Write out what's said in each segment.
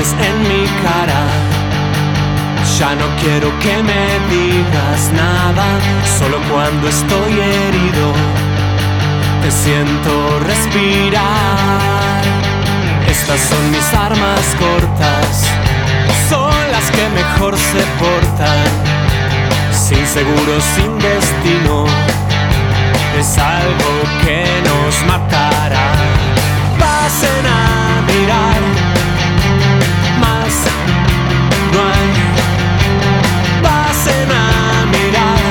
mientes en mi cara. Ya no quiero que me digas nada, solo cuando estoy herido te siento respirar. Estas son mis armas cortas, son las que mejor se portan. Sin seguro, sin destino, es algo que nos matará. Pasen a mirar, más no hay. Pasen a mirar,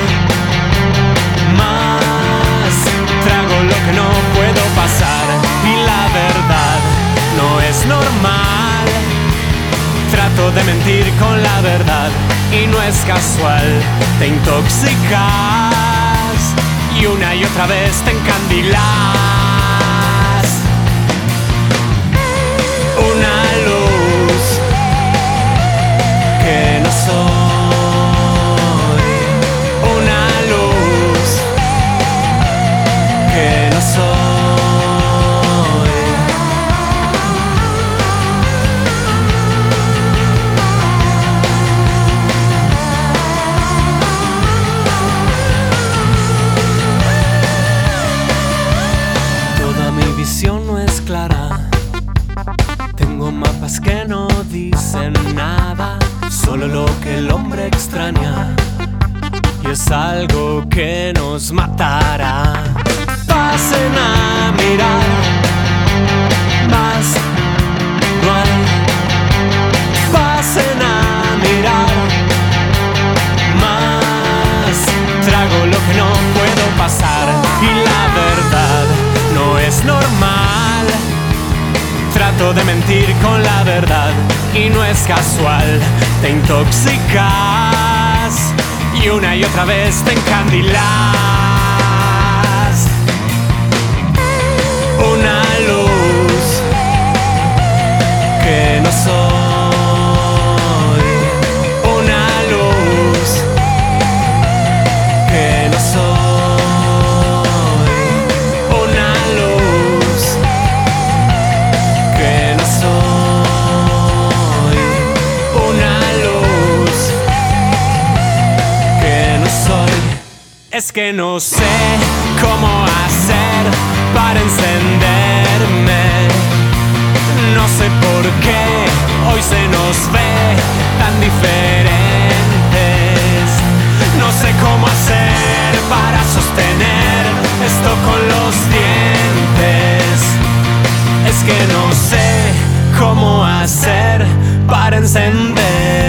más trago lo que no puedo pasar. Y la verdad no es normal. Trato de mentir con la verdad y no es casual. Te intoxicas y una y otra vez te encandilas. Una luz que no soy. Una luz que no soy. No es clara, tengo mapas que no dicen nada, solo lo que el hombre extraña, y es algo que nos matará. Pasen a mirar, más no hay. Pasen a mirar, más trago lo que no puedo pasar. Y la verdad no es normal. Trato de mentir con la verdad y no es casual. Te intoxicas y una y otra vez te encandilas. Una luz que no soy. Una luz que no soy. Es que no sé cómo hacer para encenderme. No sé por qué hoy se nos ve tan diferentes. No sé cómo hacer para sostener esto con los dientes. Es que no sé cómo hacer para encender.